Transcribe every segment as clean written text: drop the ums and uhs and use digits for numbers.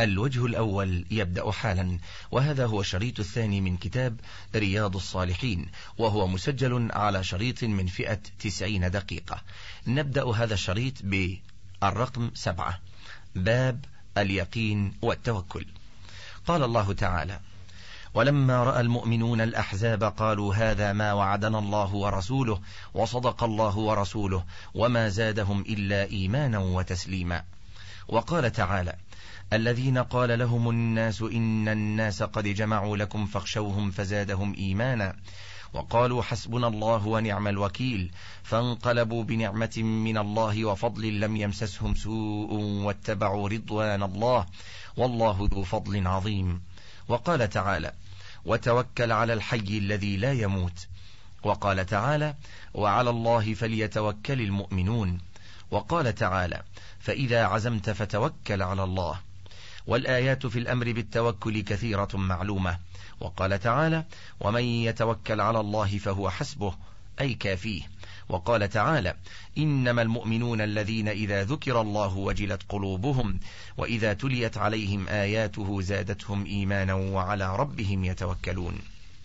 الوجه الأول يبدأ حالا، وهذا هو الشريط الثاني من كتاب رياض الصالحين، وهو مسجل على شريط من فئة 90 دقيقة. نبدأ هذا الشريط بالرقم 7، باب اليقين والتوكل. قال الله تعالى: ولما رأى المؤمنون الأحزاب قالوا هذا ما وعدنا الله ورسوله وصدق الله ورسوله وما زادهم إلا إيمانا وتسليما. وقال تعالى: الذين قال لهم الناس إن الناس قد جمعوا لكم فاخشوهم فزادهم إيمانا وقالوا حسبنا الله ونعم الوكيل فانقلبوا بنعمة من الله وفضل لم يمسسهم سوء واتبعوا رضوان الله والله ذو فضل عظيم. وقال تعالى: وتوكل على الحي الذي لا يموت. وقال تعالى: وعلى الله فليتوكل المؤمنون. وقال تعالى: فإذا عزمت فتوكل على الله. والآيات في الأمر بالتوكل كثيرة معلومة. وقال تعالى: ومن يتوكل على الله فهو حسبه، أي كافيه. وقال تعالى: إنما المؤمنون الذين إذا ذكر الله وجلت قلوبهم وإذا تليت عليهم آياته زادتهم إيمانا وعلى ربهم يتوكلون.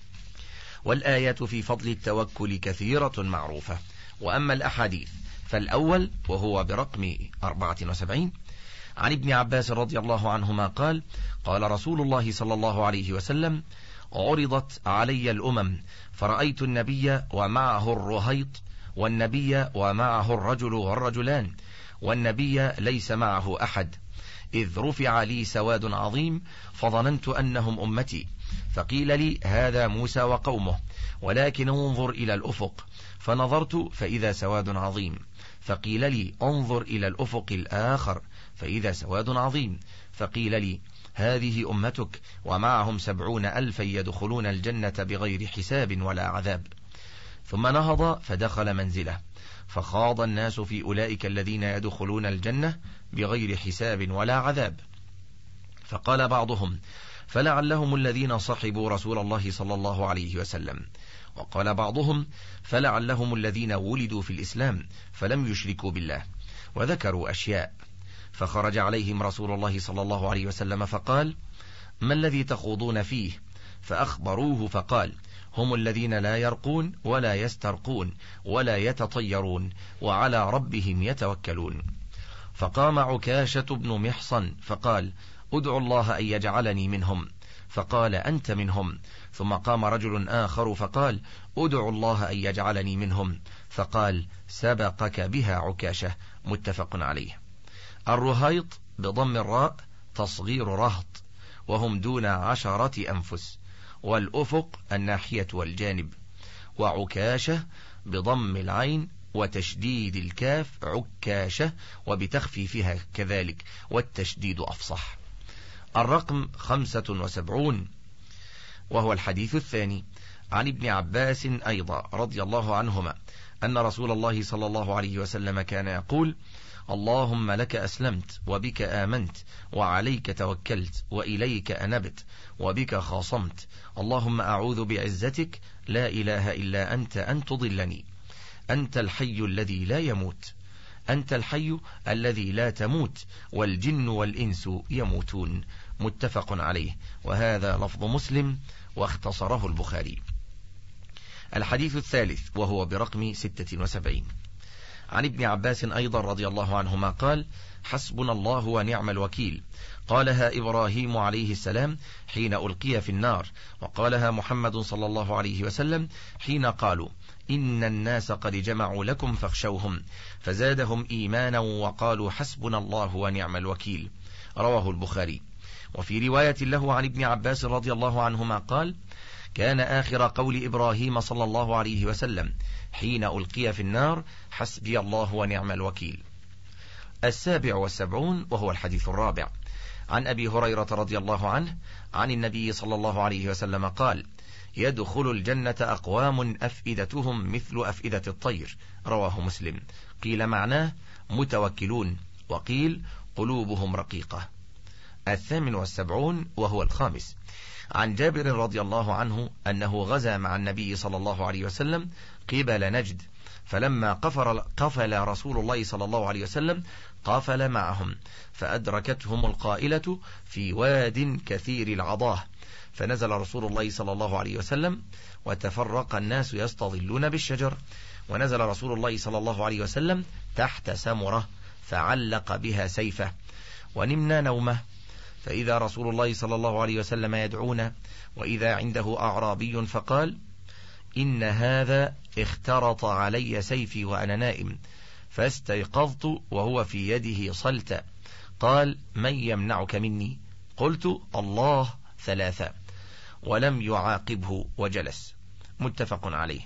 والآيات في فضل التوكل كثيرة معروفة. وأما الأحاديث فالأول وهو برقم 74 عن ابن عباس رضي الله عنهما قال: قال رسول الله صلى الله عليه وسلم: عرضت علي الأمم فرأيت النبي ومعه الرهيط والنبي ومعه الرجل والرجلان والنبي ليس معه أحد، إذ رفع لي سواد عظيم فظننت أنهم أمتي، فقيل لي هذا موسى وقومه، ولكن انظر إلى الأفق، فنظرت فإذا سواد عظيم، فقيل لي انظر إلى الأفق الآخر فإذا سواد عظيم، فقيل لي هذه أمتك ومعهم 70,000 يدخلون الجنة بغير حساب ولا عذاب. ثم نهض فدخل منزله، فخاض الناس في أولئك الذين يدخلون الجنة بغير حساب ولا عذاب، فقال بعضهم: فلعلهم الذين صحبوا رسول الله صلى الله عليه وسلم. وقال بعضهم: فلعلهم الذين ولدوا في الإسلام فلم يشركوا بالله. وذكروا أشياء، فخرج عليهم رسول الله صلى الله عليه وسلم فقال: ما الذي تخوضون فيه؟ فأخبروه فقال: هم الذين لا يرقون ولا يسترقون ولا يتطيرون وعلى ربهم يتوكلون. فقام عكاشة بن محصن فقال: ادعوا الله أن يجعلني منهم، فقال: أنت منهم. ثم قام رجل آخر فقال: ادعوا الله أن يجعلني منهم، فقال: سبقك بها عكاشة. متفق عليه. الرهيط بضم الراء تصغير رهط، وهم دون 10 أنفس، والأفق الناحية والجانب. وعكاشة بضم العين وتشديد الكاف عكاشة، وبتخفيفها كذلك، والتشديد أفصح. الرقم 75 وهو الحديث الثاني عن ابن عباس أيضا رضي الله عنهما أن رسول الله صلى الله عليه وسلم كان يقول: اللهم لك أسلمت وبك آمنت وعليك توكلت وإليك أنبت وبك خاصمت، اللهم أعوذ بعزتك لا إله إلا أنت أن تضلني، أنت الحي الذي لا يموت، أنت الحي الذي لا تموت، والجن والإنس يموتون. متفق عليه، وهذا لفظ مسلم واختصره البخاري. الحديث الثالث وهو برقم 76 عن ابن عباس أيضا رضي الله عنهما قال: حسبنا الله ونعم الوكيل. قالها إبراهيم عليه السلام حين ألقي في النار، وقالها محمد صلى الله عليه وسلم حين قالوا إن الناس قد جمعوا لكم فاخشوهم، فزادهم إيمانا وقالوا حسبنا الله ونعم الوكيل. رواه البخاري. وفي رواية له عن ابن عباس رضي الله عنهما قال: كان آخر قول إبراهيم صلى الله عليه وسلم حين ألقي في النار: حسبي الله ونعم الوكيل. 77 وهو الحديث الرابع عن أبي هريرة رضي الله عنه عن النبي صلى الله عليه وسلم قال: يدخل الجنة أقوام أفئدتهم مثل أفئدة الطير. رواه مسلم. قيل معناه متوكلون، وقيل قلوبهم رقيقة. 78 وهو الخامس عن جابر رضي الله عنه أنه غزا مع النبي صلى الله عليه وسلم قبل نجد، فلما قفل رسول الله صلى الله عليه وسلم قفل معهم، فأدركتهم القائلة في واد كثير العضاه، فنزل رسول الله صلى الله عليه وسلم وتفرق الناس يستظلون بالشجر، ونزل رسول الله صلى الله عليه وسلم تحت سمرة فعلق بها سيفه، ونمنا نومه، فإذا رسول الله صلى الله عليه وسلم يدعونا، وإذا عنده أعرابي فقال: إن هذا اخترط علي سيفي وأنا نائم، فاستيقظت وهو في يده صلت، قال: من يمنعك مني؟ قلت: الله 3، ولم يعاقبه وجلس. متفق عليه.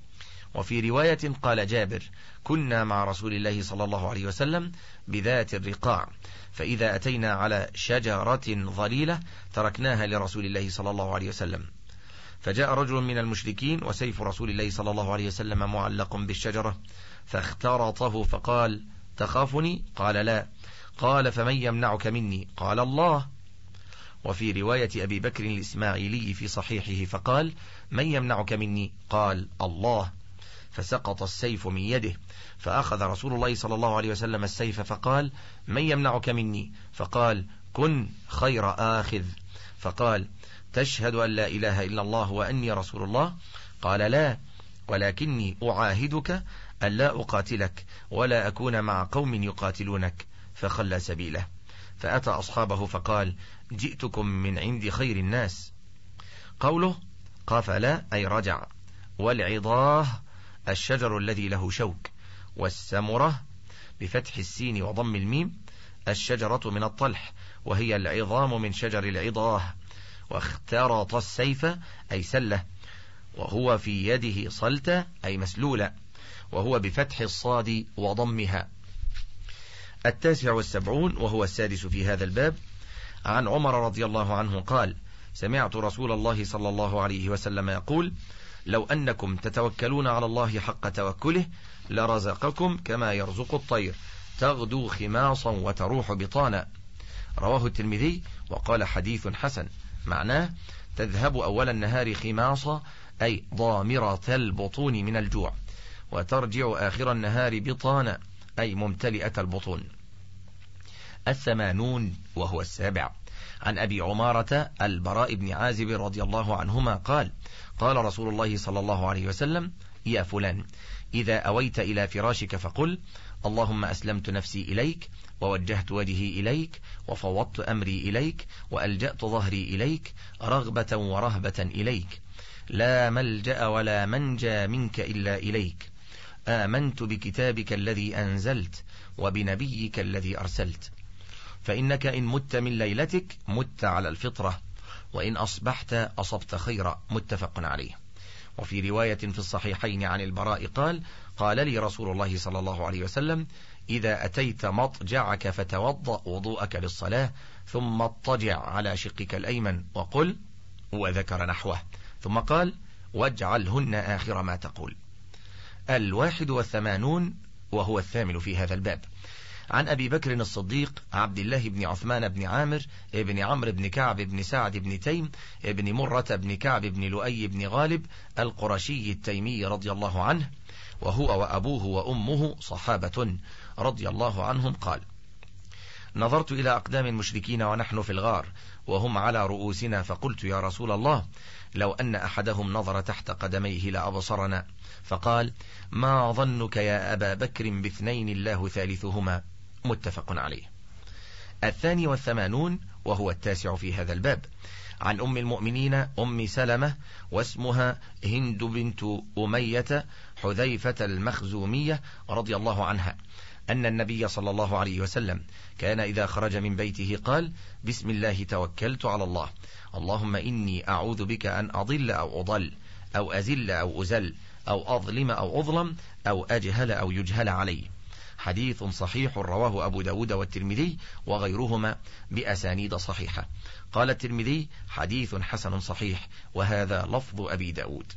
وفي رواية قال جابر: كنا مع رسول الله صلى الله عليه وسلم بذات الرقاع، فإذا أتينا على شجرة ظليلة تركناها لرسول الله صلى الله عليه وسلم، فجاء رجل من المشركين وسيف رسول الله صلى الله عليه وسلم معلق بالشجرة، فاخترطه فقال: تخافني؟ قال: لا. قال: فمن يمنعك مني؟ قال: الله. وفي رواية أبي بكر الإسماعيلي في صحيحه فقال: من يمنعك مني؟ قال: الله. فسقط السيف من يده، فأخذ رسول الله صلى الله عليه وسلم السيف فقال: من يمنعك مني؟ فقال: كن خير آخذ. فقال: تشهد أن لا إله إلا الله وأني رسول الله؟ قال: لا، ولكني أعاهدك أن لا أقاتلك ولا أكون مع قوم يقاتلونك. فخلى سبيله، فأتى أصحابه فقال: جئتكم من عند خير الناس. قوله قفل أي رجع، والعضاه الشجر الذي له شوك، والسمرة بفتح السين وضم الميم الشجرة من الطلح، وهي العظام من شجر العضاه. واخترط السيف أي سلة، وهو في يده صلت أي مسلولة، وهو بفتح الصاد وضمها. 79 وهو السادس في هذا الباب، عن عمر رضي الله عنه قال: سمعت رسول الله صلى الله عليه وسلم يقول: لو أنكم تتوكلون على الله حق توكله لرزقكم كما يرزق الطير، تغدو خماصا وتروح بطانا. رواه الترمذي وقال: حديث حسن. معناه: تذهب أول النهار خماصا أي ضامرة البطون من الجوع، وترجع آخر النهار بطانا أي ممتلئة البطون. 80 وهو السابع، عن أبي عمارة البراء بن عازب رضي الله عنهما قال: قال رسول الله صلى الله عليه وسلم: يا فلان، إذا أويت إلى فراشك فقل: اللهم أسلمت نفسي إليك، ووجهت وجهي إليك، وفوضت أمري إليك، وألجأت ظهري إليك، رغبة ورهبة إليك، لا ملجأ ولا منجى منك إلا إليك، آمنت بكتابك الذي أنزلت وبنبيك الذي أرسلت، فإنك إن مت من ليلتك مت على الفطرة، وإن أصبحت أصبت خيرا. متفق عليه. وفي رواية في الصحيحين عن البراء قال: قال لي رسول الله صلى الله عليه وسلم: إذا أتيت مضجعك فتوضأ وضوءك للصلاة، ثم اضطجع على شقك الأيمن وقل، وذكر نحوه، ثم قال: واجعلهن آخر ما تقول. 81 وهو الثامن في هذا الباب، عن أبي بكر الصديق عبد الله بن عثمان بن عامر بن عمرو بن كعب بن سعد بن تيم بن مرة بن كعب بن لؤي بن غالب القرشي التيمي رضي الله عنه، وهو وأبوه وأمه صحابة رضي الله عنهم، قال: نظرت إلى أقدام المشركين ونحن في الغار وهم على رؤوسنا، فقلت: يا رسول الله، لو أن أحدهم نظر تحت قدميه لأبصرنا. فقال: ما ظنك يا أبا بكر باثنين الله ثالثهما. متفق عليه. 82 وهو التاسع في هذا الباب، عن أم المؤمنين أم سلمة واسمها هند بنت أمية حذيفة المخزومية رضي الله عنها، أن النبي صلى الله عليه وسلم كان إذا خرج من بيته قال: بسم الله توكلت على الله، اللهم إني أعوذ بك أن أضل أو أضل، أو أزل أو أزل، أو أظلم أو أظلم، أو أجهل أو يجهل علي. حديث صحيح رواه أبو داود والترمذي وغيرهما بأسانيد صحيحة. قال الترمذي: حديث حسن صحيح، وهذا لفظ أبي داود.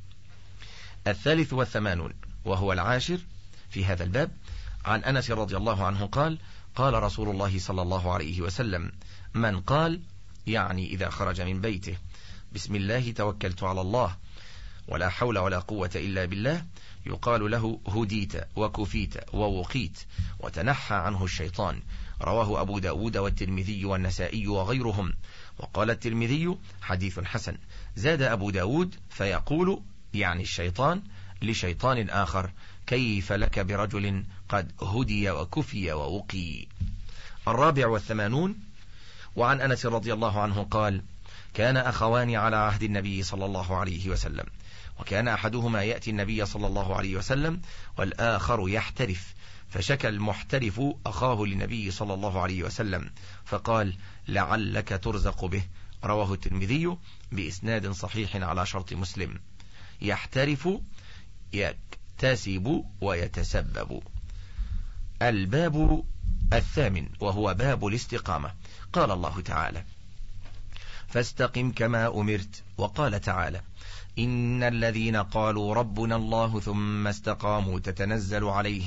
83 وهو العاشر في هذا الباب، عن أنس رضي الله عنه قال: قال رسول الله صلى الله عليه وسلم: من قال، يعني إذا خرج من بيته: بسم الله توكلت على الله، ولا حول ولا قوة إلا بالله يقال له هديت وكفيت ووقيت وتنحى عنه الشيطان. رواه أبو داود والترمذي والنسائي وغيرهم. وقال الترمذي حديث حسن. زاد أبو داود فيقول يعني الشيطان لشيطان آخر كيف لك برجل قد هدي وكفي ووقي. 84. وعن أنس رضي الله عنه قال كان أخوان على عهد النبي صلى الله عليه وسلم، وكان أحدهما يأتي النبي صلى الله عليه وسلم والآخر يحترف، فشكى المحترف أخاه للنبي صلى الله عليه وسلم فقال لعلك ترزق به. رواه الترمذي بإسناد صحيح على شرط مسلم. يحترف يكتسب ويتسبب. الباب 8 وهو باب الاستقامة. قال الله تعالى فاستقم كما أمرت. وقال تعالى إن الذين قالوا ربنا الله ثم استقاموا تتنزل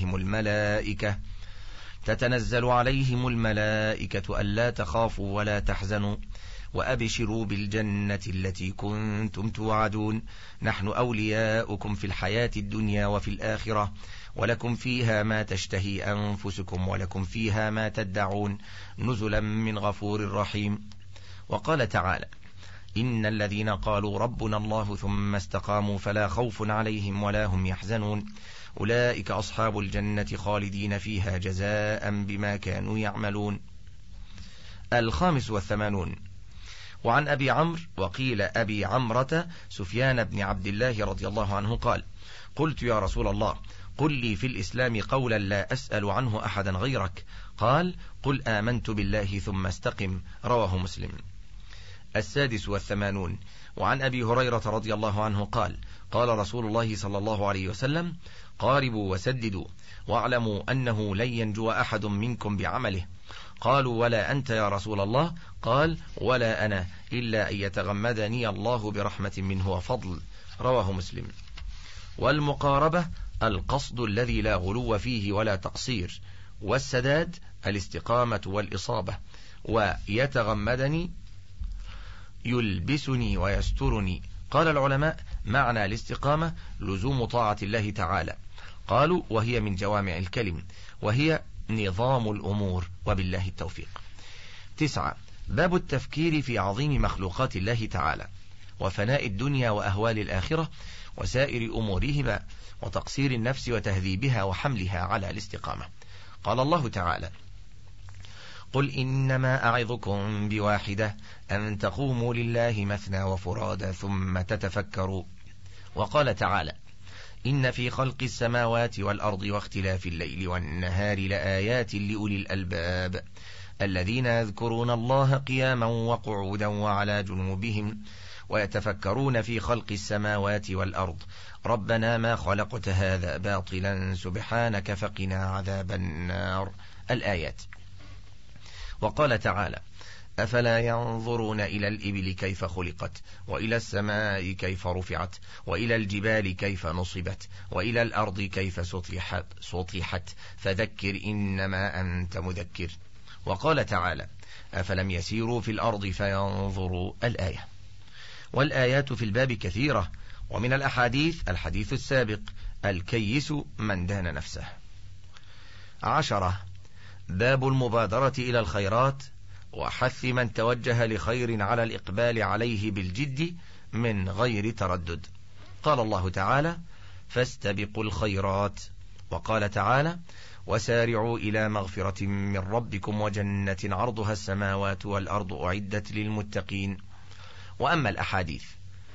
عليهم الملائكة ألا تخافوا ولا تحزنوا وأبشروا بالجنة التي كنتم توعدون نحن أولياؤكم في الحياة الدنيا وفي الآخرة ولكم فيها ما تشتهي أنفسكم ولكم فيها ما تدعون نزلا من غفور رحيم. وقال تعالى إن الذين قالوا ربنا الله ثم استقاموا فلا خوف عليهم ولا هم يحزنون أولئك أصحاب الجنة خالدين فيها جزاء بما كانوا يعملون. 85. وعن أبي عمرو وقيل أبي عمرة سفيان بن عبد الله رضي الله عنه قال قلت يا رسول الله قل لي في الإسلام قولا لا أسأل عنه أحدا غيرك. قال قل آمنت بالله ثم استقم. رواه مسلم. 86. وعن أبي هريرة رضي الله عنه قال قال رسول الله صلى الله عليه وسلم قاربوا وسددوا واعلموا أنه لن ينجو أحد منكم بعمله. قالوا ولا أنت يا رسول الله؟ قال ولا أنا إلا أن يتغمدني الله برحمة منه وفضل. رواه مسلم. والمقاربة القصد الذي لا غلو فيه ولا تقصير، والسداد الاستقامة والإصابة. ويتغمدني يلبسني ويسترني. قال العلماء معنى الاستقامة لزوم طاعة الله تعالى. قالوا وهي من جوامع الكلم وهي نظام الأمور وبالله التوفيق. 9. باب التفكير في عظيم مخلوقات الله تعالى وفناء الدنيا وأهوال الآخرة وسائر أمورهما وتقصير النفس وتهذيبها وحملها على الاستقامة. قال الله تعالى قل إنما أعظكم بواحدة أن تقوموا لله مثنى وفرادا ثم تتفكروا. وقال تعالى إن في خلق السماوات والأرض واختلاف الليل والنهار لآيات لأولي الألباب الذين يذكرون الله قياما وقعودا وعلى جنوبهم ويتفكرون في خلق السماوات والأرض ربنا ما خلقت هذا باطلا سبحانك فقنا عذاب النار. الآيات. وقال تعالى أفلا ينظرون إلى الإبل كيف خلقت وإلى السماء كيف رفعت وإلى الجبال كيف نصبت وإلى الأرض كيف سطحت فذكر إنما أنت مذكر. وقال تعالى أفلم يسيروا في الأرض فينظروا. الآية. والآيات في الباب كثيرة، ومن الأحاديث الحديث السابق الكيس من دان نفسه. 10. باب المبادرة إلى الخيرات وحث من توجه لخير على الإقبال عليه بالجد من غير تردد. قال الله تعالى فاستبقوا الخيرات. وقال تعالى وسارعوا إلى مغفرة من ربكم وجنة عرضها السماوات والأرض أعدت للمتقين. وأما الأحاديث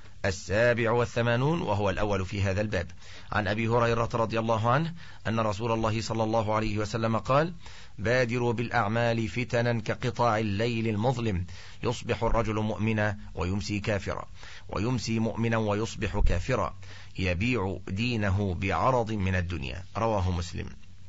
87 وهو الأول في هذا الباب عن أبي هريرة رضي الله عنه أن رسول الله صلى الله عليه وسلم قال بادروا بالأعمال فتنا كقطاع الليل المظلم يصبح الرجل مؤمنا ويمسي كافرا ويمسي مؤمنا ويصبح كافرا يبيع دينه بعرض من الدنيا. رواه مسلم.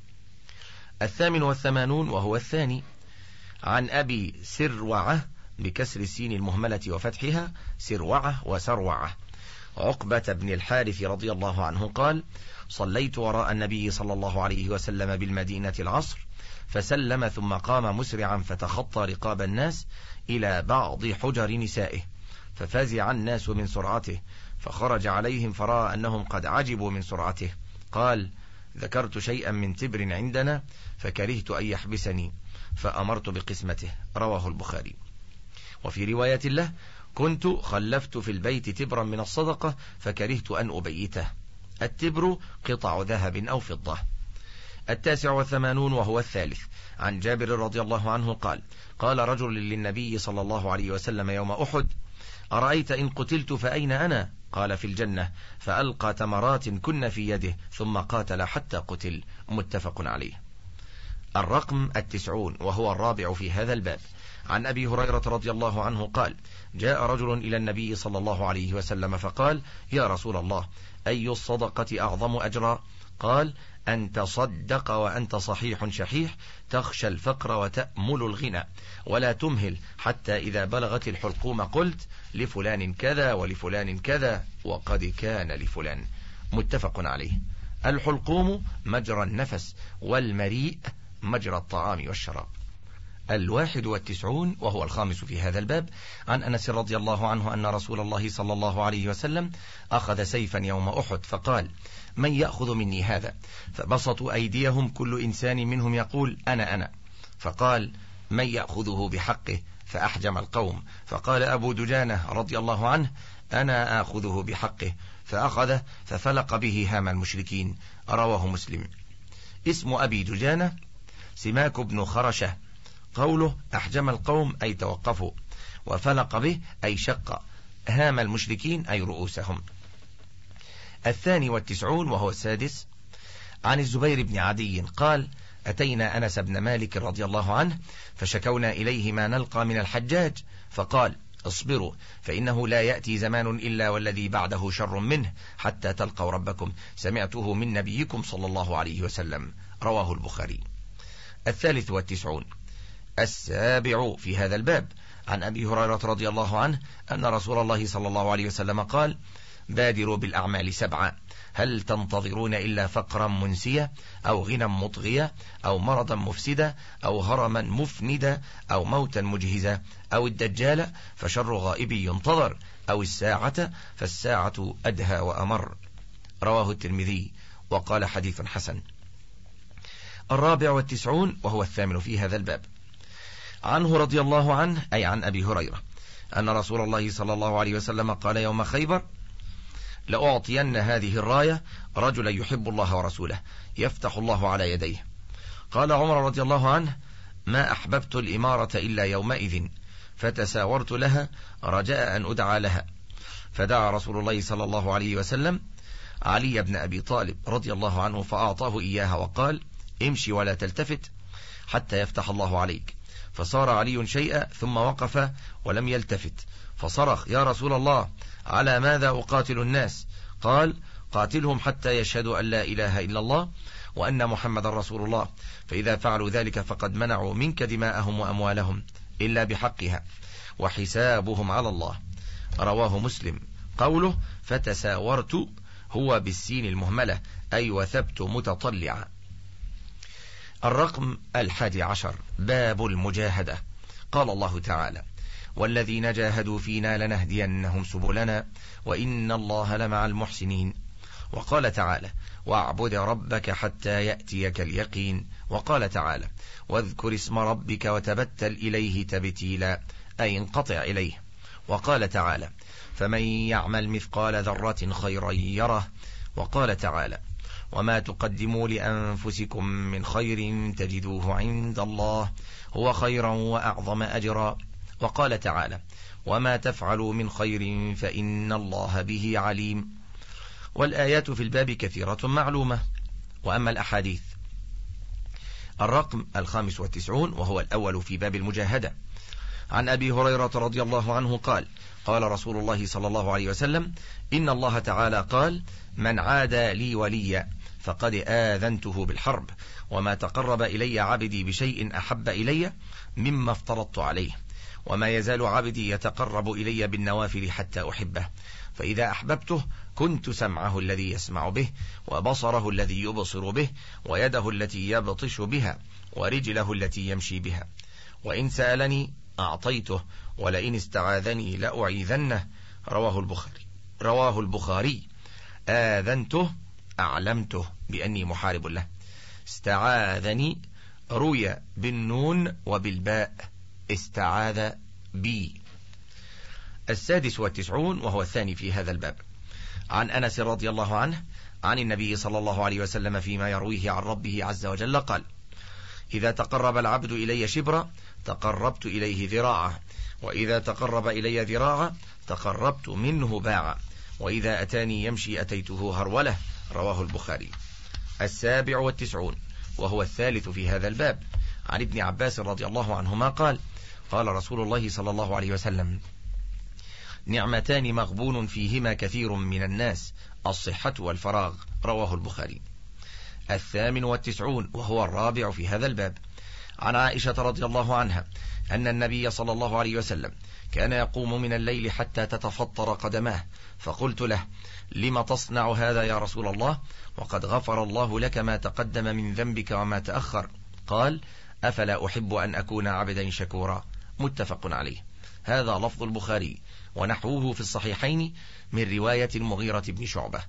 88 وهو الثاني عن أبي سروعة بكسر السين المهملة وفتحها سروعة وسروعة عقبة بن الحارث رضي الله عنه قال صليت وراء النبي صلى الله عليه وسلم بالمدينة العصر فسلم ثم قام مسرعا فتخطى رقاب الناس إلى بعض حجر نسائه ففزع الناس من سرعته، فخرج عليهم فرأى أنهم قد عجبوا من سرعته. قال: ذكرت شيئا من تبر عندنا فكرهت أن يحبسني فأمرت بقسمته. رواه البخاري. وفي رواية له: كنت خلفت في البيت تبرا من الصدقة فكرهت أن أبيته. التبر قطع ذهب أو فضة. 89 وهو الثالث، عن جابر رضي الله عنه قال: قال رجل للنبي صلى الله عليه وسلم يوم أحد: أرأيت إن قتلت فأين أنا؟ قال: في الجنة. فألقى تمرات كن في يده ثم قاتل حتى قتل. متفق عليه. الرقم 90 وهو الرابع في هذا الباب، عن أبي هريرة رضي الله عنه قال: جاء رجل إلى النبي صلى الله عليه وسلم فقال: يا رسول الله، أي الصدقة أعظم أجرا؟ قال: أن تصدق وأنت صحيح شحيح تخشى الفقر وتأمل الغنى ولا تمهل حتى إذا بلغت الحلقوم قلت لفلان كذا ولفلان كذا وقد كان لفلان. متفق عليه. الحلقوم مجرى النفس، والمريء مجرى الطعام والشراب. 91 وهو الخامس في هذا الباب، عن أنس رضي الله عنه أن رسول الله صلى الله عليه وسلم أخذ سيفا يوم أحد فقال: من يأخذ مني هذا؟ فبسطوا أيديهم كل إنسان منهم يقول: أنا. فقال: من يأخذه بحقه؟ فأحجم القوم. فقال أبو دجانة رضي الله عنه: أنا آخذه بحقه، فأخذه ففلق به هام المشركين. رواه مسلم. اسم أبي دجانة سماك بن خرشة. قوله أحجم القوم أي توقفوا، وفلق به أي شق، هام المشركين أي رؤوسهم. 92 وهو السادس، عن الزبير بن عدي قال: أتينا أنس بن مالك رضي الله عنه فشكونا إليه ما نلقى من الحجاج، فقال: اصبروا فإنه لا يأتي زمان إلا والذي بعده شر منه حتى تلقوا ربكم، سمعته من نبيكم صلى الله عليه وسلم. رواه البخاري. 93 السابع في هذا الباب، عن أبي هريرة رضي الله عنه أن رسول الله صلى الله عليه وسلم قال: بادروا بالأعمال 7، هل تنتظرون إلا فقرا منسيا أو غنى مطغيا أو مرضا مفسدا أو هرما مفندا أو موتا مجهزا أو الدجال فشر غائب ينتظر أو الساعة فالساعة أدهى وأمر. رواه الترمذي وقال: حديث حسن. 94 وهو الثامن في هذا الباب، عنه رضي الله عنه أي عن أبي هريرة أن رسول الله صلى الله عليه وسلم قال يوم خيبر: لأعطين هذه الراية رجلا يحب الله ورسوله يفتح الله على يديه. قال عمر رضي الله عنه: ما أحببت الإمارة إلا يومئذ، فتساورت لها رجاء أن أدعى لها، فدعا رسول الله صلى الله عليه وسلم علي بن أبي طالب رضي الله عنه فأعطاه إياها وقال: امشي ولا تلتفت حتى يفتح الله عليك. فصار علي شيئا ثم وقف ولم يلتفت، فصرخ: يا رسول الله، على ماذا أقاتل الناس؟ قال: قاتلهم حتى يشهدوا أن لا إله إلا الله وأن محمد رسول الله، فإذا فعلوا ذلك فقد منعوا منك دماءهم وأموالهم إلا بحقها وحسابهم على الله. رواه مسلم. قوله فتساورت هو بالسين المهملة أي وثبت متطلعا. الرقم 11 باب المجاهدة. قال الله تعالى: والذين جاهدوا فينا لنهدينهم سبلنا وإن الله لمع المحسنين. وقال تعالى: واعبد ربك حتى يأتيك اليقين. وقال تعالى: واذكر اسم ربك وتبتل إليه تبتيلا أي انقطع إليه. وقال تعالى: فمن يعمل مثقال ذرة خيرا يره. وقال تعالى: وما تقدموا لأنفسكم من خير تجدوه عند الله هو خيرا وأعظم أجرا. وقال تعالى: وما تفعلوا من خير فإن الله به عليم. والآيات في الباب كثيرة معلومة. وأما الأحاديث، الرقم 95 وهو الأول في باب المجاهدة، عن أبي هريرة رضي الله عنه قال: قال رسول الله صلى الله عليه وسلم: إن الله تعالى قال: من عادى لي وليا فقد آذنته بالحرب، وما تقرب إلي عبدي بشيء أحب إلي مما افترضت عليه، وما يزال عبدي يتقرب إلي بالنوافل حتى أحبه، فإذا أحببته كنت سمعه الذي يسمع به وبصره الذي يبصر به ويده التي يبطش بها ورجله التي يمشي بها، وإن سألني أعطيته ولئن استعاذني لأعيذنه. رواه البخاري. آذنته أعلمته بأني محارب له. استعاذني روي بالنون وبالباء، استعاذ بي. 96 وهو الثاني في هذا الباب، عن أنس رضي الله عنه عن النبي صلى الله عليه وسلم فيما يرويه عن ربه عز وجل قال: إذا تقرب العبد إلي شبرا تقربت إليه ذراعا، وإذا تقرب إلي ذراعا تقربت منه باعا، وإذا أتاني يمشي أتيته هرولة. رواه البخاري. 97 وهو الثالث في هذا الباب، عن ابن عباس رضي الله عنهما قال: قال رسول الله صلى الله عليه وسلم: نعمتان مغبون فيهما كثير من الناس، الصحة والفراغ. رواه البخاري. 98 وهو الرابع في هذا الباب، عن عائشة رضي الله عنها أن النبي صلى الله عليه وسلم كان يقوم من الليل حتى تتفطر قدماه، فقلت له: لم تصنع هذا يا رسول الله وقد غفر الله لك ما تقدم من ذنبك وما تأخر؟ قال: أفلا أحب أن أكون عبدا شكورا. متفق عليه. هذا لفظ البخاري، ونحوه في الصحيحين من رواية المغيرة بن شعبة.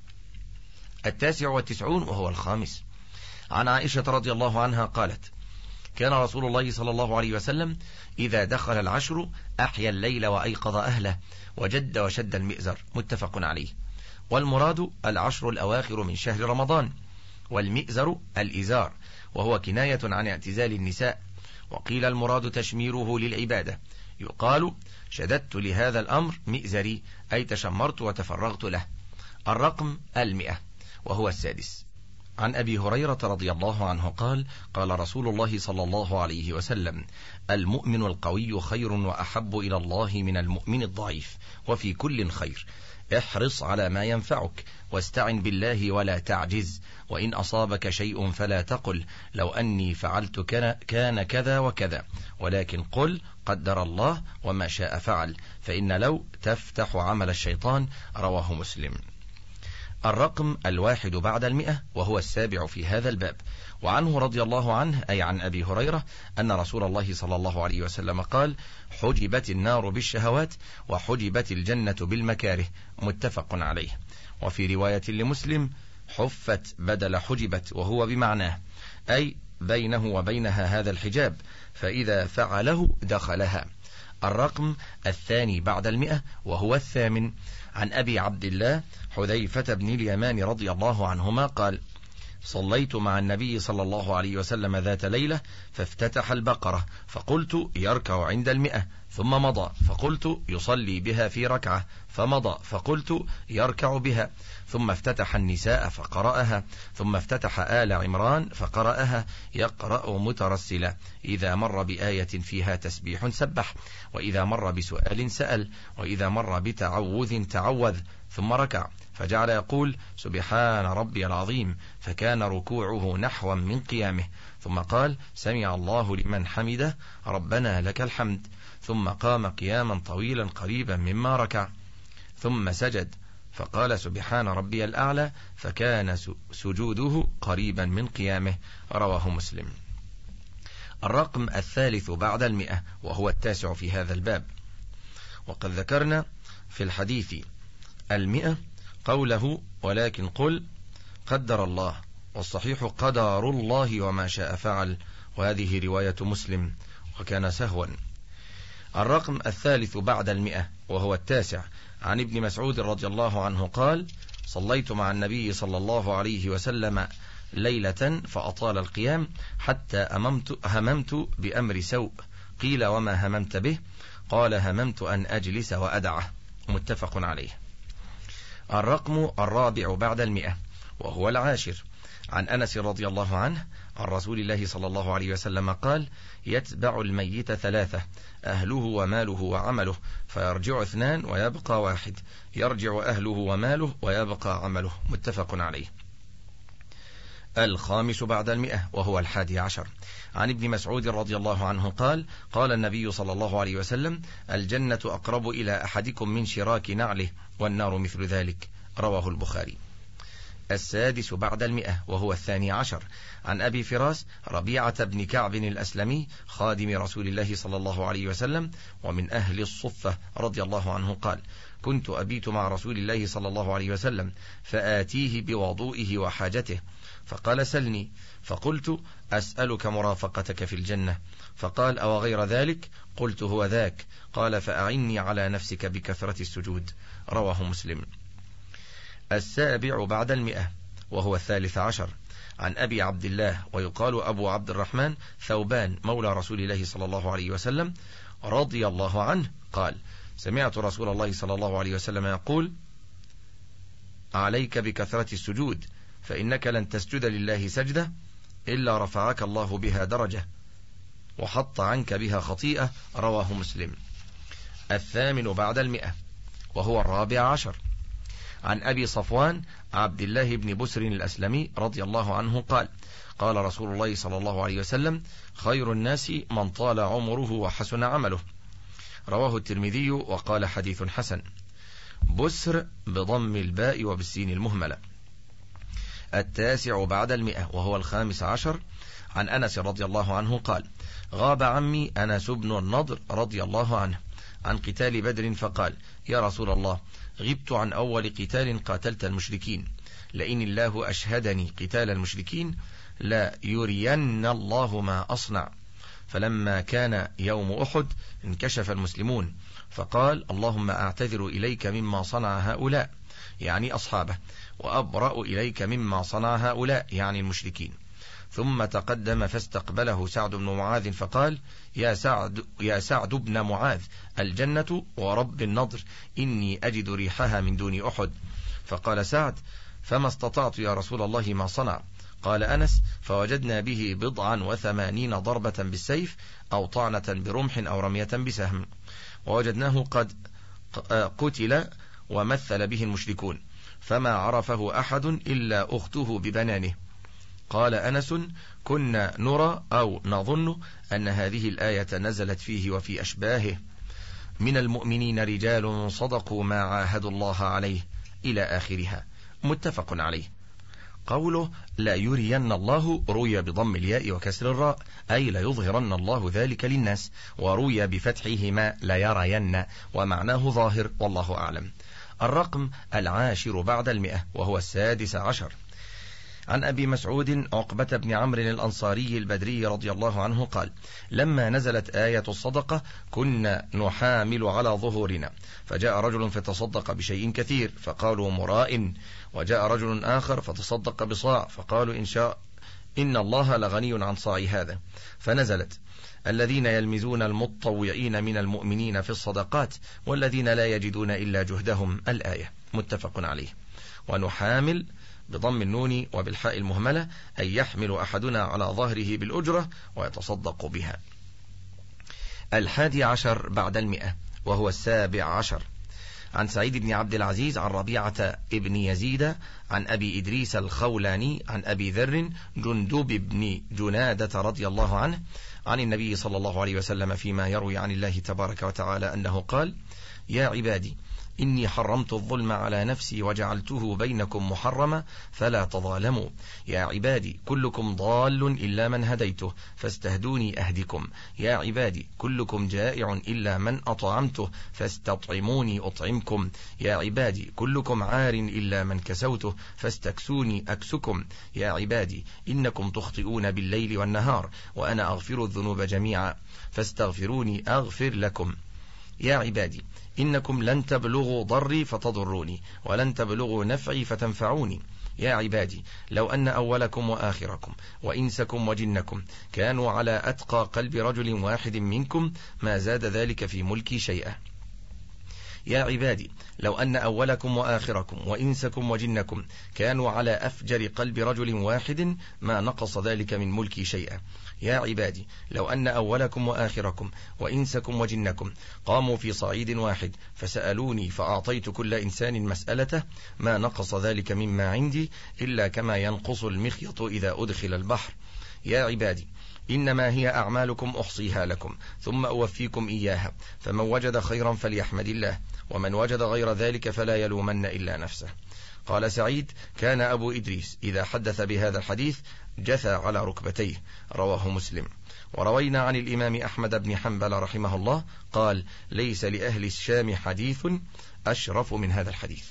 99 وهو الخامس، عن عائشة رضي الله عنها قالت: كان رسول الله صلى الله عليه وسلم إذا دخل العشر أحيا الليل وأيقظ أهله وجد وشد المئزر. متفق عليه. والمراد العشر الأواخر من شهر رمضان، والمئزر الإزار، وهو كناية عن اعتزال النساء. وقيل المراد تشميره للعبادة، يقال: شددت لهذا الأمر مئزري، أي تشمرت وتفرغت له. الرقم 100 وهو السادس، عن أبي هريرة رضي الله عنه قال: قال رسول الله صلى الله عليه وسلم: المؤمن القوي خير وأحب إلى الله من المؤمن الضعيف، وفي كل خير. احرص على ما ينفعك، واستعن بالله ولا تعجز، وإن أصابك شيء فلا تقل لو أني فعلت كان كذا وكذا، ولكن قل قدر الله وما شاء فعل، فإن لو تفتح عمل الشيطان. رواه مسلم. الرقم 1 بعد 100 وهو السابع في هذا الباب، وعنه رضي الله عنه أي عن أبي هريرة أن رسول الله صلى الله عليه وسلم قال: حجبت النار بالشهوات وحجبت الجنة بالمكاره. متفق عليه. وفي رواية لمسلم: حفت بدل حجبت، وهو بمعناه، أي بينه وبينها هذا الحجاب، فإذا فعله دخلها. الرقم 2 بعد 100 وهو الثامن، عن أبي عبد الله حذيفة بن اليمان رضي الله عنهما قال: صليت مع النبي صلى الله عليه وسلم ذات ليلة فافتتح البقرة، فقلت يركع عند 100، ثم مضى فقلت يصلي بها في ركعة، فمضى فقلت يركع بها، ثم افتتح النساء فقرأها، ثم افتتح آل عمران فقرأها، يقرأ مترسلا، إذا مر بآية فيها تسبيح سبح، وإذا مر بسؤال سأل، وإذا مر بتعوذ تعوذ، ثم ركع فجعل يقول سبحان ربي العظيم، فكان ركوعه نحوا من قيامه، ثم قال سمع الله لمن حمده ربنا لك الحمد، ثم قام قياما طويلا قريبا مما ركع، ثم سجد فقال سبحان ربي الأعلى، فكان سجوده قريبا من قيامه. رواه مسلم. الرقم 3 بعد 100 وهو التاسع في هذا الباب، وقد ذكرنا في الحديث 100 قوله ولكن قل قدر الله، والصحيح قدر الله وما شاء فعل، وهذه رواية مسلم وكان سهوا. الرقم 3 بعد 100 وهو التاسع، عن ابن مسعود رضي الله عنه قال: صليت مع النبي صلى الله عليه وسلم ليلة فأطال القيام حتى هممت بأمر سوء، قيل وما هممت به؟ قال هممت أن أجلس وأدعه. متفق عليه. الرقم 4 بعد 100 وهو العاشر، عن أنس رضي الله عنه عن رسول الله صلى الله عليه وسلم قال: يتبع الميت 3، أهله وماله وعمله، فيرجع 2 ويبقى 1، يرجع أهله وماله ويبقى عمله. متفق عليه. الخامس بعد 100 وهو 11، عن ابن مسعود رضي الله عنه قال: قال النبي صلى الله عليه وسلم: الجنة أقرب إلى أحدكم من شراك نعله، والنار مثل ذلك. رواه البخاري. السادس بعد 100 وهو 12 عن أبي فراس ربيعة بن كعب الأسلمي خادم رسول الله صلى الله عليه وسلم ومن أهل الصفة رضي الله عنه قال: كنت أبيت مع رسول الله صلى الله عليه وسلم فآتيه بوضوئه وحاجته، فقال: سلني. فقلت: أسألك مرافقتك في الجنة. فقال: أو غير ذلك؟ قلت: هو ذاك. قال: فأعني على نفسك بكثرة السجود. رواه مسلم. السابع بعد 100 وهو 13 عن أبي عبد الله ويقال أبو عبد الرحمن ثوبان مولى رسول الله صلى الله عليه وسلم رضي الله عنه قال: سمعت رسول الله صلى الله عليه وسلم يقول: عليك بكثرة السجود، فإنك لن تسجد لله سجدة إلا رفعك الله بها درجة وحط عنك بها خطيئة. رواه مسلم. 8 وهو 14 عن أبي صفوان عبد الله بن بسر الأسلمي رضي الله عنه قال: قال رسول الله صلى الله عليه وسلم: خير الناس من طال عمره وحسن عمله. رواه الترمذي وقال: حديث حسن. بسر بضم الباء وبالسين المهملة. 9 وهو 15 عن أنس رضي الله عنه قال: غاب عمي أنس بن النضر رضي الله عنه عن قتال بدر فقال: يا رسول الله، غبت عن أول قتال قاتلت المشركين، لئن الله أشهدني قتال المشركين لا يرين الله ما أصنع. فلما كان يوم أحد انكشف المسلمون، فقال: اللهم أعتذر إليك مما صنع هؤلاء، يعني أصحابه، وأبرأ إليك مما صنع هؤلاء، يعني المشركين. ثم تقدم فاستقبله سعد بن معاذ فقال: يا سعد بن معاذ، الجنة ورب النضر، إني أجد ريحها من دون أحد. فقال سعد: فما استطعت يا رسول الله ما صنع. قال أنس: فوجدنا به 89 ضربة بالسيف أو طعنة برمح أو رمية بسهم، ووجدناه قد قتل ومثل به المشركون، فما عرفه أحد إلا أخته ببنانه. قال أنس: كنا نرى أو نظن أن هذه الآية نزلت فيه وفي أشباهه: من المؤمنين رجال صدقوا ما عاهدوا الله عليه، إلى آخرها. متفق عليه. قوله لا يرين الله روي بضم الياء وكسر الراء، أي لا يظهرن الله ذلك للناس، وروي بفتحهما لا يرين، ومعناه ظاهر، والله أعلم. الرقم 10 بعد 100 وهو 16 عن أبي مسعود عقبة بن عمرو الأنصاري البدري رضي الله عنه قال: لما نزلت آية الصدقة كنا نحامل على ظهورنا، فجاء رجل فتصدق بشيء كثير فقالوا مراء، وجاء رجل آخر فتصدق بصاع فقالوا إن الله لغني عن صاع هذا، فنزلت: الذين يلمزون المتطوعين من المؤمنين في الصدقات والذين لا يجدون إلا جهدهم، الآية. متفق عليه. ونحامل بضم النون وبالحاء المهملة أي يحمل أحدنا على ظهره بالأجرة ويتصدق بها. 11 بعد 100 وهو 17 عن سعيد بن عبد العزيز عن ربيعة ابن يزيد عن أبي إدريس الخولاني عن أبي ذر جندب بن جنادة رضي الله عنه عن النبي صلى الله عليه وسلم فيما يروي عن الله تبارك وتعالى أنه قال: يا عبادي، إني حرمت الظلم على نفسي وجعلته بينكم محرما فلا تظالموا. يا عبادي، كلكم ضال إلا من هديته فاستهدوني أهدكم. يا عبادي، كلكم جائع إلا من أطعمته فاستطعموني أطعمكم. يا عبادي، كلكم عار إلا من كسوته فاستكسوني أكسكم. يا عبادي، إنكم تخطئون بالليل والنهار وأنا أغفر الذنوب جميعا فاستغفروني أغفر لكم. يا عبادي، إنكم لن تبلغوا ضري فتضروني ولن تبلغوا نفعي فتنفعوني. يا عبادي، لو أن أولكم وآخركم وإنسكم وجنكم كانوا على أتقى قلب رجل واحد منكم ما زاد ذلك في ملكي شيئا. يا عبادي، لو أن أولكم وآخركم وإنسكم وجنكم كانوا على أفجر قلب رجل واحد ما نقص ذلك من ملكي شيئا. يا عبادي، لو أن أولكم وآخركم وإنسكم وجنكم قاموا في صعيد واحد فسألوني فأعطيت كل إنسان مسألته ما نقص ذلك مما عندي إلا كما ينقص المخيط إذا أدخل البحر. يا عبادي، إنما هي أعمالكم أحصيها لكم ثم أوفيكم إياها، فمن وجد خيرا فليحمد الله، ومن وجد غير ذلك فلا يلومن إلا نفسه. قال سعيد: كان أبو إدريس إذا حدث بهذا الحديث جثى على ركبتيه، رواه مسلم. وروينا عن الإمام أحمد بن حنبل رحمه الله قال: ليس لأهل الشام حديث أشرف من هذا الحديث.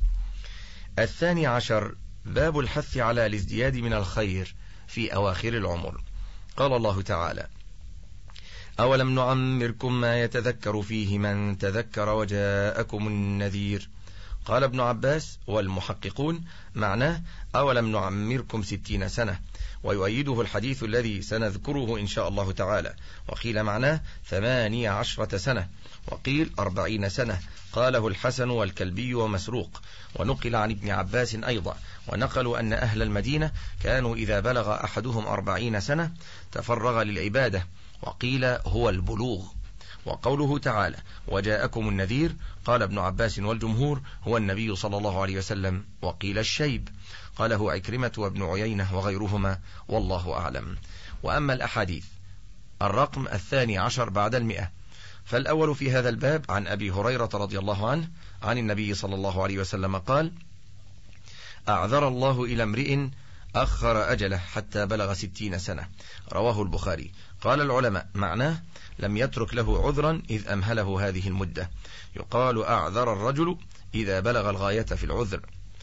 12 باب الحث على الازدياد من الخير في أواخر العمر. قال الله تعالى: أولم نعمركم ما يتذكر فيه من تذكر وجاءكم النذير. قال ابن عباس والمحققون معناه أولم نعمركم 60 سنة، ويؤيده الحديث الذي سنذكره إن شاء الله تعالى. وقيل معناه 18 سنة، وقيل 40 سنة، قاله الحسن والكلبي ومسروق. ونقل عن ابن عباس أيضا، ونقلوا أن أهل المدينة كانوا إذا بلغ أحدهم 40 سنة تفرغ للعبادة، وقيل هو البلوغ. وقوله تعالى: وجاءكم النذير، قال ابن عباس والجمهور هو النبي صلى الله عليه وسلم، وقيل الشيب، قاله عكرمة وابن عيينة وغيرهما، والله أعلم. وأما الأحاديث الرقم 12 بعد 100، فالأول في هذا الباب عن أبي هريرة رضي الله عنه عن النبي صلى الله عليه وسلم قال: أعذر الله إلى امرئ أخر أجله حتى بلغ 60 سنة، رواه البخاري. قال العلماء معناه لم يترك له عذرا إذ أمهله هذه المدة. يقال أعذر الرجل إذا بلغ الغاية في العذر.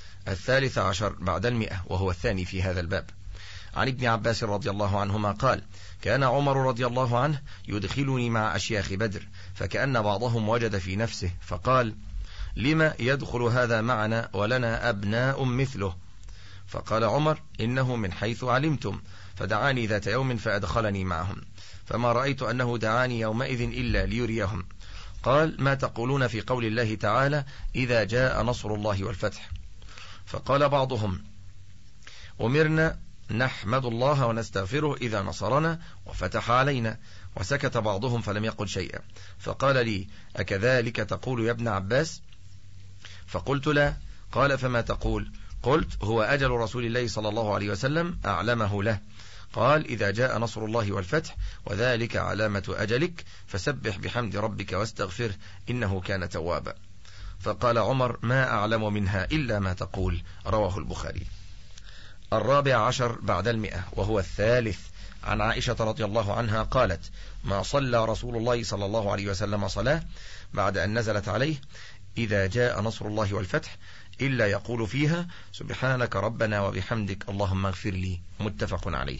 13 بعد 100، وهو الثاني في هذا الباب، عن ابن عباس رضي الله عنهما قال: كان عمر رضي الله عنه يدخلني مع أشياخ بدر، فكأن بعضهم وجد في نفسه فقال: لما يدخل هذا معنا ولنا أبناء مثله؟ فقال عمر: إنه من حيث علمتم. فدعاني ذات يوم فأدخلني معهم، فما رأيت أنه دعاني يومئذ إلا ليريهم. قال: ما تقولون في قول الله تعالى: إذا جاء نصر الله والفتح؟ فقال بعضهم: أمرنا نحمد الله ونستغفره إذا نصرنا وفتح علينا. وسكت بعضهم فلم يقل شيئا. فقال لي: أكذلك تقول يا ابن عباس؟ فقلت: لا. قال: فما تقول؟ قلت: هو أجل رسول الله صلى الله عليه وسلم أعلمه له. قال: إذا جاء نصر الله والفتح وذلك علامة أجلك، فسبح بحمد ربك واستغفره إنه كان توابا. فقال عمر: ما أعلم منها إلا ما تقول، رواه البخاري. 14 بعد 100، وهو الثالث، عن عائشة رضي الله عنها قالت: ما صلى رسول الله صلى الله عليه وسلم صلاة بعد أن نزلت عليه إذا جاء نصر الله والفتح إلا يقول فيها: سبحانك ربنا وبحمدك اللهم اغفر لي، متفق عليه.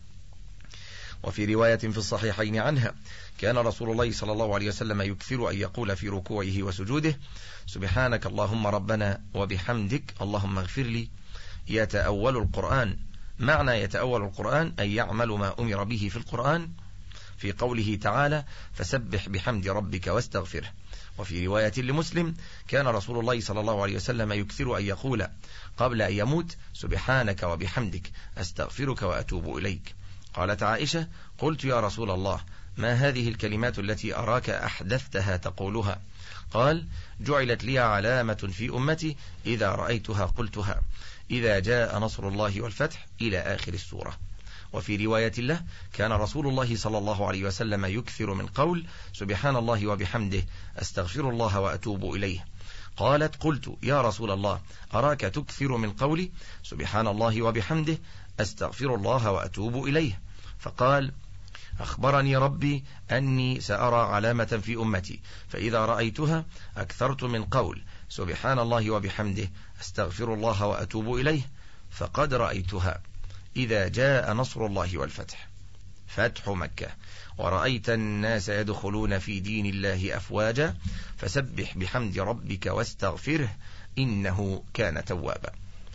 وفي رواية في الصحيحين عنها: كان رسول الله صلى الله عليه وسلم يكثر أن يقول في ركوعه وسجوده: سبحانك اللهم ربنا وبحمدك اللهم اغفر لي. يتأول القرآن. معنى يتأول القرآن أن يعمل ما أمر به في القرآن، في قوله تعالى: فسبح بحمد ربك واستغفره. وفي رواية لمسلم: كان رسول الله صلى الله عليه وسلم يكثر أن يقول قبل أن يموت: سبحانك وبحمدك أستغفرك وأتوب إليك. قالت عائشة: قلت يا رسول الله، ما هذه الكلمات التي أراك أحدثتها تقولها؟ قال: جعلت لي علامة في أمتي إذا رأيتها قلتها، إذا جاء نصر الله والفتح، إلى آخر السورة. وفي رواية له: كان رسول الله صلى الله عليه وسلم يكثر من قول: سبحان الله وبحمده أستغفر الله وأتوب إليه. قالت: قلت يا رسول الله، أراك تكثر من قولي: سبحان الله وبحمده أستغفر الله وأتوب إليه. فقال: أخبرني ربي أني سأرى علامة في أمتي، فإذا رأيتها أكثرت من قول: سبحان الله وبحمده أستغفر الله وأتوب إليه، فقد رأيتها إذا جاء نصر الله والفتح، فتح مكة، ورأيت الناس يدخلون في دين الله أفواجا، فسبح بحمد ربك واستغفره إنه كان توابا.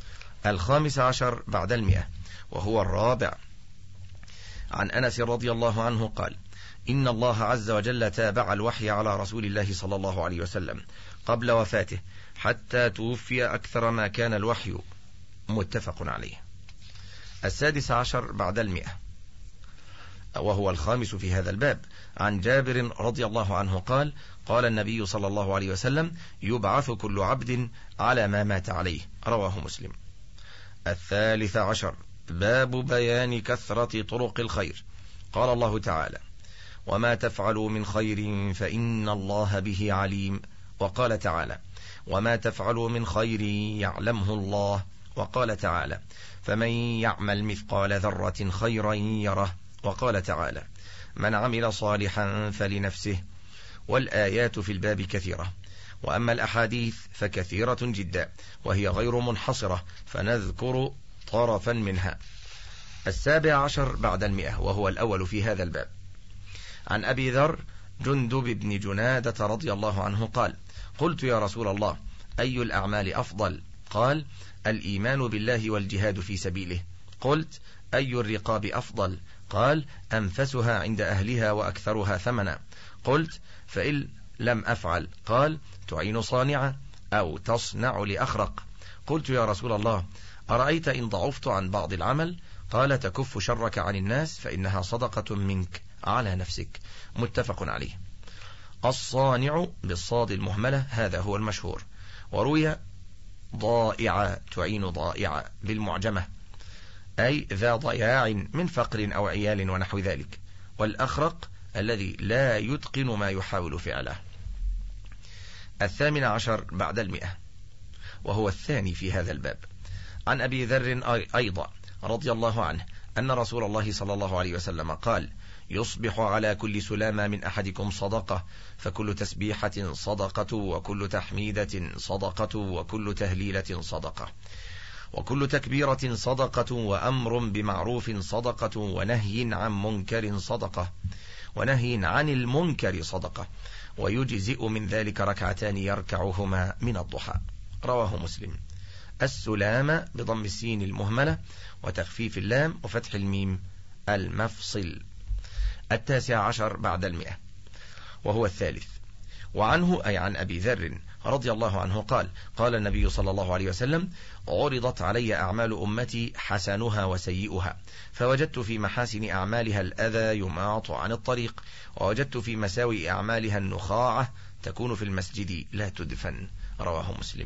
15 بعد 100، وهو الرابع، عن أنس رضي الله عنه قال: إن الله عز وجل تابع الوحي على رسول الله صلى الله عليه وسلم قبل وفاته حتى توفي أكثر ما كان الوحي، متفق عليه. 16 بعد 100، وهو الخامس في هذا الباب، عن جابر رضي الله عنه قال: قال النبي صلى الله عليه وسلم: يبعث كل عبد على ما مات عليه، رواه مسلم. 13 باب بيان كثرة طرق الخير. قال الله تعالى: وما تفعلوا من خير فإن الله به عليم، وقال تعالى: وما تفعلوا من خير يعلمه الله. وقال تعالى: فمن يعمل مثقال ذرة خيرا يره. وقال تعالى: من عمل صالحا فلنفسه. والآيات في الباب كثيرة، وأما الأحاديث فكثيرة جدا، وهي غير منحصرة، فنذكر طرفا منها. 17 بعد 100، وهو الأول في هذا الباب. عن أبي ذر جندب بن جنادة رضي الله عنه قال: قلت يا رسول الله، أي الأعمال أفضل؟ قال: الإيمان بالله والجهاد في سبيله. قلت: أي الرقاب أفضل؟ قال: أنفسها عند أهلها وأكثرها ثمنا. قلت: فإن لم أفعل؟ قال: تعين صانعة أو تصنع لأخرق. قلت يا رسول الله، أرأيت إن ضعفت عن بعض العمل؟ قال: تكف شرك عن الناس، فإنها صدقة منك على نفسك. متفق عليه. الصانع بالصاد المهملة هذا هو المشهور، وروي ضائعة تعين ضائعة بالمعجمة، أي ذا ضياع من فقر أو عيال ونحو ذلك. والأخرق الذي لا يتقن ما يحاول فعله. 18 بعد 100، وهو الثاني في هذا الباب. عن أبي ذر أيضا رضي الله عنه أن رسول الله صلى الله عليه وسلم قال: يصبح على كل سلامة من أحدكم صدقة، فكل تسبيحة صدقة، وكل تحميدة صدقة، وكل تهليلة صدقة، وكل تكبيرة صدقة، وأمر بمعروف صدقة، ونهي عن منكر صدقة، ونهي عن المنكر صدقة، ويجزئ من ذلك ركعتان يركعهما من الضحى. رواه مسلم. السلامة بضم السين المهملة وتخفيف اللام وفتح الميم المفصل. 19 بعد 100، وهو الثالث. وعنه أي عن أبي ذر رضي الله عنه قال: قال النبي صلى الله عليه وسلم: عرضت علي أعمال أمتي حسنها وسيئها، فوجدت في محاسن أعمالها الأذى يماط عن الطريق، ووجدت في مساوئ أعمالها النخاعة تكون في المسجد لا تدفن. رواه مسلم.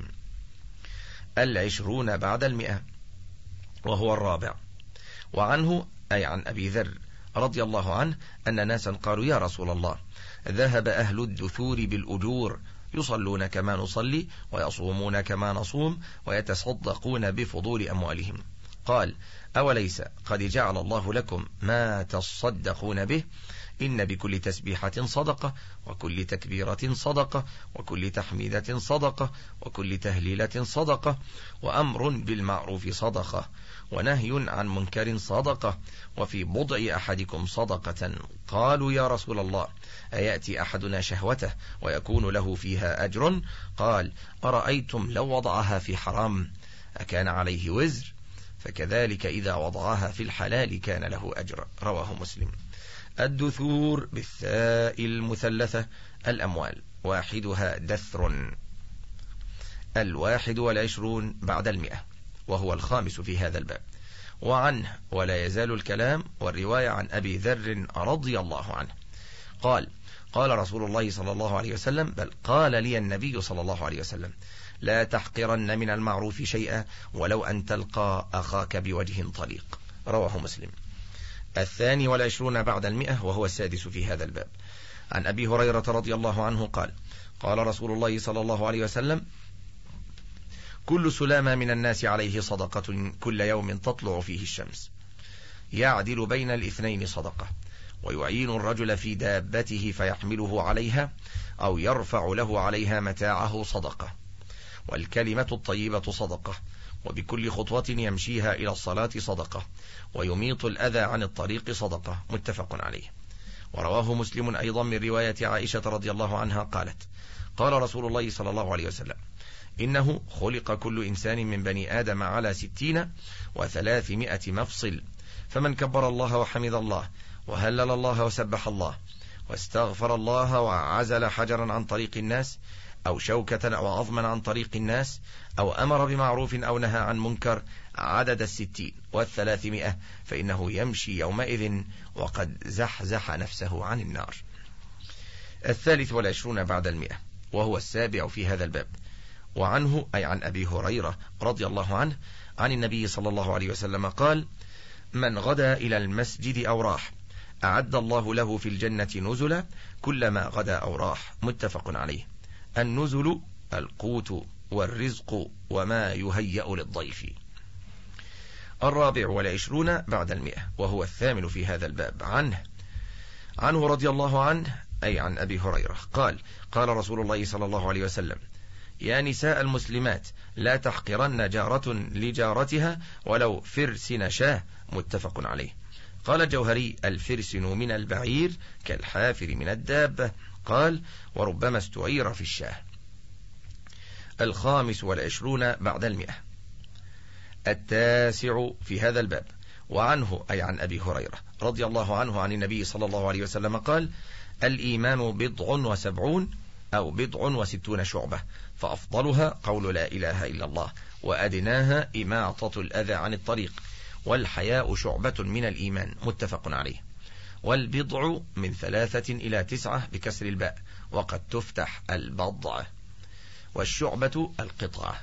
20 بعد 100، وهو الرابع. وعنه أي عن أبي ذر رضي الله عنه أن ناسا قالوا: يا رسول الله، ذهب أهل الدثور بالأجور، يصلون كما نصلي، ويصومون كما نصوم، ويتصدقون بفضول أموالهم. قال: أوليس قد جعل الله لكم ما تصدقون به؟ إن بكل تسبيحة صدقة، وكل تكبيرة صدقة، وكل تحميدة صدقة، وكل تهليلة صدقة، وأمر بالمعروف صدقة، ونهي عن منكر صدقة، وفي بضع أحدكم صدقة. قالوا: يا رسول الله، أيأتي أحدنا شهوته ويكون له فيها أجر؟ قال: أرأيتم لو وضعها في حرام أكان عليه وزر؟ فكذلك إذا وضعها في الحلال كان له أجر. رواه مسلم. الدثور بالثاء المثلثة الأموال، واحدها دثر. 21 بعد 100، وهو الخامس في هذا الباب. وعنه ولا يزال الكلام والرواية عن أبي ذر رضي الله عنه قال: قال رسول الله صلى الله عليه وسلم، بل قال لي النبي صلى الله عليه وسلم: لا تحقرن من المعروف شيئا ولو أن تلقى أخاك بوجه طليق. رواه مسلم. 22 بعد 100، وهو السادس في هذا الباب. عن أبي هريرة رضي الله عنه قال: قال رسول الله صلى الله عليه وسلم: كل سلامة من الناس عليه صدقة كل يوم تطلع فيه الشمس، يعدل بين الاثنين صدقة، ويعين الرجل في دابته فيحمله عليها أو يرفع له عليها متاعه صدقة، والكلمة الطيبة صدقة، وبكل خطوة يمشيها إلى الصلاة صدقة، ويميط الأذى عن الطريق صدقة. متفق عليه. ورواه مسلم أيضا من رواية عائشة رضي الله عنها قالت: قال رسول الله صلى الله عليه وسلم: إنه خلق كل إنسان من بني آدم على 60 و300 مفصل، فمن كبر الله وحمد الله وهلل الله وسبح الله واستغفر الله وعزل حجرا عن طريق الناس أو شوكة أو عظما عن طريق الناس أو أمر بمعروف أو نهى عن منكر عدد 60 و300، فإنه يمشي يومئذ وقد زحزح نفسه عن النار. 23 بعد 100، وهو السابع في هذا الباب. وعنه أي عن أبي هريرة رضي الله عنه عن النبي صلى الله عليه وسلم قال: من غدا إلى المسجد أو راح أعد الله له في الجنة نزلا كلما غدا أو راح. متفق عليه. النزل القوت والرزق وما يهيأ للضيف. 24 بعد 100 وهو الثامن في هذا الباب. عنه رضي الله عنه أي عن أبي هريرة قال: قال رسول الله صلى الله عليه وسلم: يا نساء المسلمات لا تحقرن جارة لجارتها ولو فرسن شاه. متفق عليه. قال الجوهري: الفرسن من البعير كالحافر من الدابة. قال: وربما استعير في الشاه. 25 بعد 100 التاسع في هذا الباب. وعنه أي عن أبي هريرة رضي الله عنه عن النبي صلى الله عليه وسلم قال: الإيمان 70 أو 60 شعبة، فأفضلها قول لا إله إلا الله، وأدناها إماطة الأذى عن الطريق، والحياء شعبة من الإيمان. متفق عليه. والبضع من 3 إلى 9 بكسر الباء، وقد تفتح البضع. والشعبة القطعة.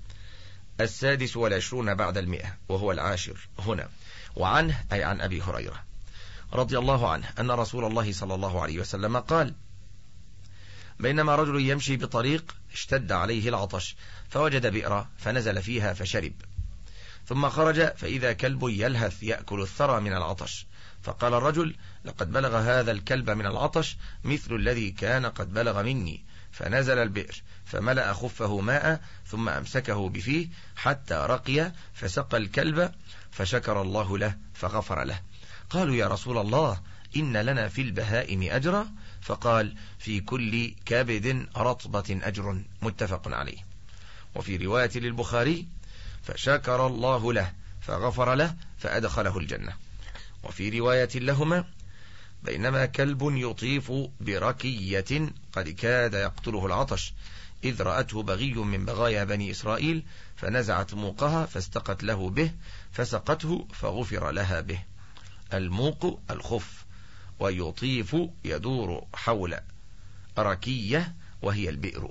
26 بعد 100 وهو العاشر هنا. وعنه أي عن أبي هريرة رضي الله عنه أن رسول الله صلى الله عليه وسلم قال: بينما رجل يمشي بطريق اشتد عليه العطش، فوجد بئرا فنزل فيها فشرب، ثم خرج فإذا كلب يلهث يأكل الثرى من العطش، فقال الرجل: لقد بلغ هذا الكلب من العطش مثل الذي كان قد بلغ مني. فنزل البئر فملأ خفه ماء ثم أمسكه بفيه حتى رقي فسقى الكلب، فشكر الله له فغفر له. قالوا: يا رسول الله، إن لنا في البهائم أجرا؟ فقال: في كل كبد رطبة أجر. متفق عليه. وفي رواية للبخاري: فشكر الله له فغفر له فأدخله الجنة. وفي رواية لهما: بينما كلب يطيف بركية قد كاد يقتله العطش، إذ رأته بغي من بغايا بني إسرائيل فنزعت موقها فاستقت له به فسقته فغفر لها به. الموق الخف، ويطيف يدور حول ركية وهي البئر.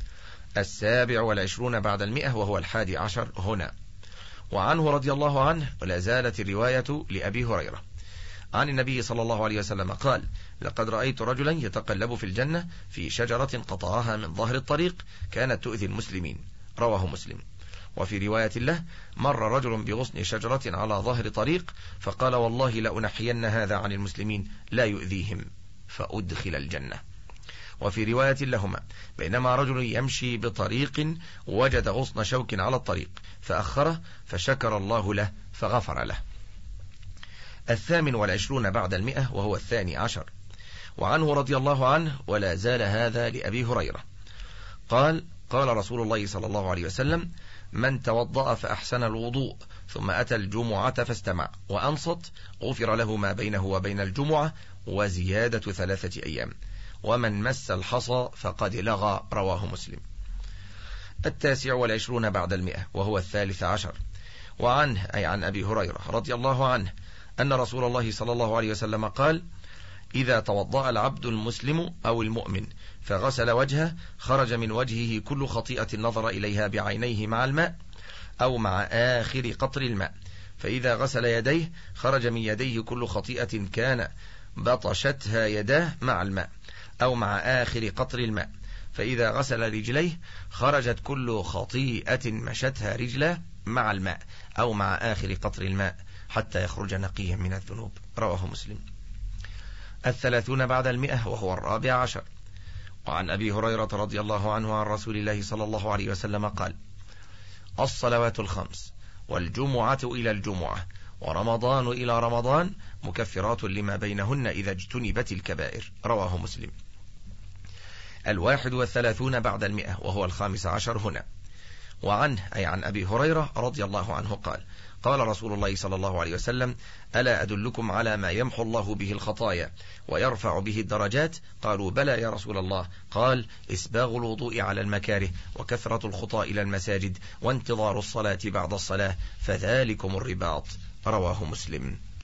27 بعد 100 وهو 11 هنا. وعنه رضي الله عنه ولا زالت الرواية لأبي هريرة عن النبي صلى الله عليه وسلم قال: لقد رأيت رجلا يتقلب في الجنة في شجرة قطعها من ظهر الطريق كانت تؤذي المسلمين. رواه مسلم. وفي رواية له: مر رجل بغصن شجرة على ظهر طريق فقال: والله لأنحين هذا عن المسلمين لا يؤذيهم، فأدخل الجنة. وفي رواية لهما: بينما رجل يمشي بطريق وجد غصن شوك على الطريق فأخره فشكر الله له فغفر له. 28 بعد 100 وهو 12. وعنه رضي الله عنه ولا زال هذا لأبي هريرة قال: قال رسول الله صلى الله عليه وسلم: من توضأ فأحسن الوضوء ثم أتى الجمعة فاستمع وأنصت غفر له ما بينه وبين الجمعة وزيادة 3 أيام، ومن مس الحصى فقد لغى. رواه مسلم. 29 بعد 100 وهو 13. وعنه أي عن أبي هريرة رضي الله عنه أن رسول الله صلى الله عليه وسلم قال: إذا توضأ العبد المسلم أو المؤمن فغسل وجهه خرج من وجهه كل خطيئة نظر إليها بعينيه مع الماء أو مع آخر قطر الماء، فإذا غسل يديه خرج من يديه كل خطيئة كان بطشتها يداه مع الماء أو مع آخر قطر الماء، فإذا غسل رجليه خرجت كل خطيئة مشتها رجله مع الماء أو مع آخر قطر الماء حتى يخرج نقيا من الذنوب. رواه مسلم. 30 بعد 100 وهو 14. وعن أبي هريرة رضي الله عنه عن رسول الله صلى الله عليه وسلم قال: الصلوات الخمس والجمعة إلى الجمعة ورمضان إلى رمضان مكفرات لما بينهن إذا اجتنبت الكبائر. رواه مسلم. 31 بعد 100 وهو 15 هنا. وعنه أي عن أبي هريرة رضي الله عنه قال: قال رسول الله صلى الله عليه وسلم: ألا أدلكم على ما يمحو الله به الخطايا ويرفع به الدرجات؟ قالوا: بلى يا رسول الله. قال: إسباغ الوضوء على المكاره وكثرة الخطى إلى المساجد وانتظار الصلاة بعد الصلاة، فذلكم الرباط. رواه مسلم.